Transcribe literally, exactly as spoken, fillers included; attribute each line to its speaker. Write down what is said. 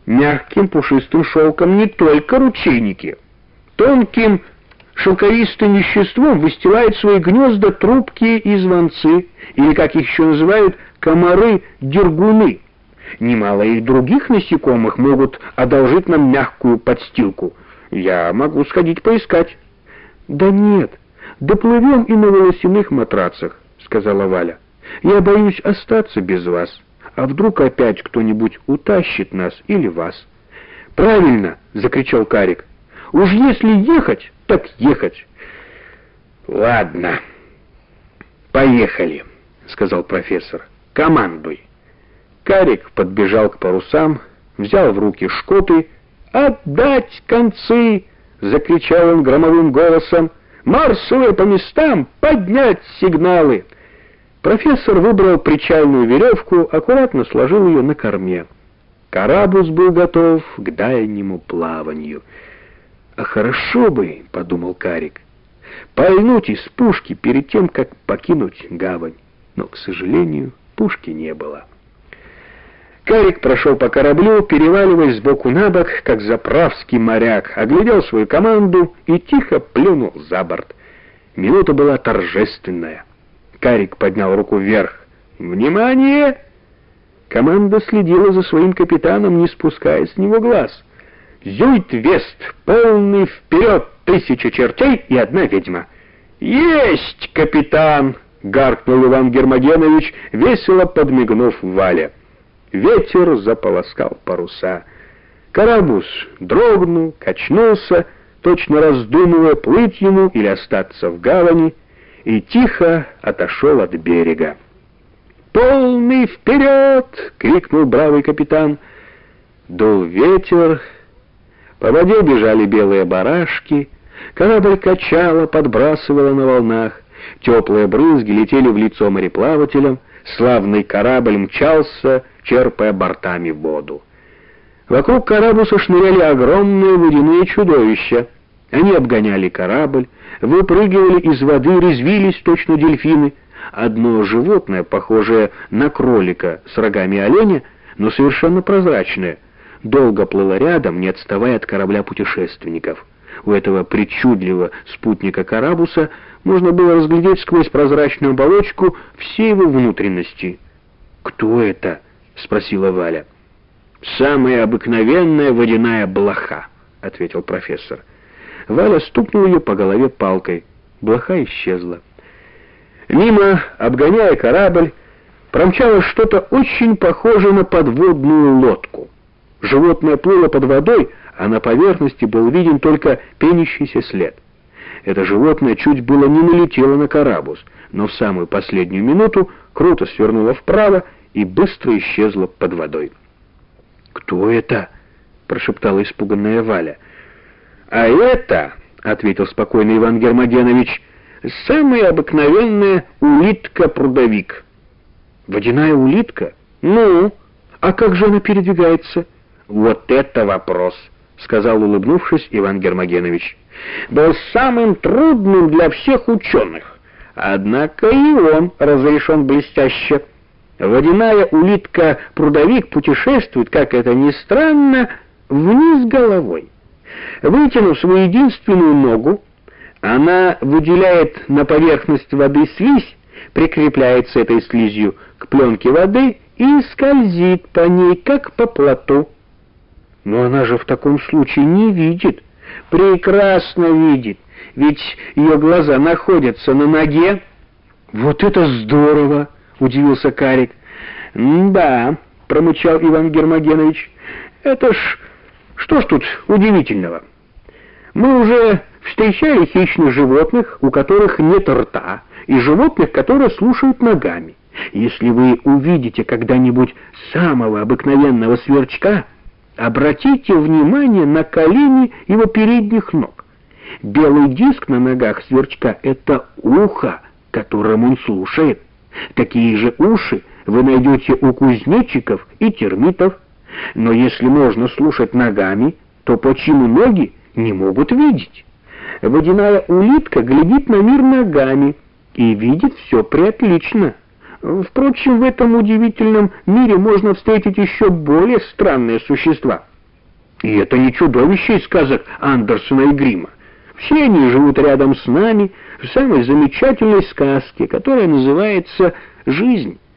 Speaker 1: мягким пушистым шелком не только ручейники. Тонким шелковистым веществом выстилают свои гнезда трубки и звонцы, или, как их еще называют, комары-дергуны. Немало и других насекомых могут одолжить нам мягкую подстилку. Я могу сходить поискать. — Да нет, доплывем и на волосяных матрацах, — сказала Валя. — Я боюсь остаться без вас, а вдруг опять кто-нибудь утащит нас или вас. — Правильно, — закричал Карик. — Уж если ехать, так ехать. — Ладно, поехали, — сказал профессор. — Командуй. Карик подбежал к парусам, взял в руки шкоты. «Отдать концы!» — закричал он громовым голосом. «Марсовые по местам! Поднять сигналы!» Профессор выбрал причальную веревку, аккуратно сложил ее на корме. Карабус был готов к дальнему плаванию. «А хорошо бы, — подумал Карик, — пальнуть из пушки перед тем, как покинуть гавань». Но, к сожалению, пушки не было. Карик прошел по кораблю, переваливаясь сбоку на бок, как заправский моряк, оглядел свою команду и тихо плюнул за борт. Минута была торжественная. Карик поднял руку вверх. «Внимание!» Команда следила за своим капитаном, не спуская с него глаз. «Зюйт-вест! Полный вперед! Тысяча чертей и одна ведьма!» «Есть, капитан!» — гаркнул Иван Гермогенович, весело подмигнув Вале. Ветер заполоскал паруса. Карабус дрогнул, качнулся, точно раздумывая, плыть ему или остаться в гавани, и тихо отошел от берега. «Полный вперед!» — крикнул бравый капитан. Дул ветер, по воде бежали белые барашки, корабль качало, подбрасывало на волнах, теплые брызги летели в лицо мореплавателям, славный корабль мчался, черпая бортами воду. Вокруг карабуса шныряли огромные водяные чудовища. Они обгоняли корабль, выпрыгивали из воды, резвились точно дельфины. Одно животное, похожее на кролика с рогами оленя, но совершенно прозрачное, долго плыло рядом, не отставая от корабля путешественников. У этого причудливого спутника карабуса можно было разглядеть сквозь прозрачную оболочку все его внутренности. «Кто это?» — спросила Валя. «Самая обыкновенная водяная блоха», — ответил профессор. Валя стукнула ее по голове палкой. Блоха исчезла. Мимо, обгоняя корабль, промчалось что-то очень похожее на подводную лодку. Животное плыло под водой, а на поверхности был виден только пенящийся след. Это животное чуть было не налетело на карабус, но в самую последнюю минуту круто свернуло вправо и быстро исчезло под водой. «Кто это?» — прошептала испуганная Валя. «А это, — ответил спокойно Иван Гермогенович, — самая обыкновенная улитка-прудовик». «Водяная улитка? Ну, а как же она передвигается?» «Вот это вопрос!» — сказал, улыбнувшись, Иван Гермогенович. «Был самым трудным для всех ученых, однако и он разрешен блестяще. Водяная улитка-прудовик путешествует, как это ни странно, вниз головой. Вытянув свою единственную ногу, она выделяет на поверхность воды слизь, прикрепляется этой слизью к пленке воды и скользит по ней, как по плоту». «Но она же в таком случае не видит». «Прекрасно видит, ведь ее глаза находятся на ноге». «Вот это здорово!» — удивился Карик. «Да», — промычал Иван Гермогенович, — «это ж... что ж тут удивительного? Мы уже встречали хищных животных, у которых нет рта, и животных, которые слушают ногами. Если вы увидите когда-нибудь самого обыкновенного сверчка, обратите внимание на колени его передних ног. Белый диск на ногах сверчка — это ухо, которым он слушает. Такие же уши вы найдете у кузнечиков и термитов. Но если можно слушать ногами, то почему ноги не могут видеть? Водяная улитка глядит на мир ногами и видит все преотлично. Впрочем, в этом удивительном мире можно встретить еще более странные существа. И это не чудовище из сказок Андерсена и Гримма. Все они живут рядом с нами в самой замечательной сказке, которая называется «Жизнь».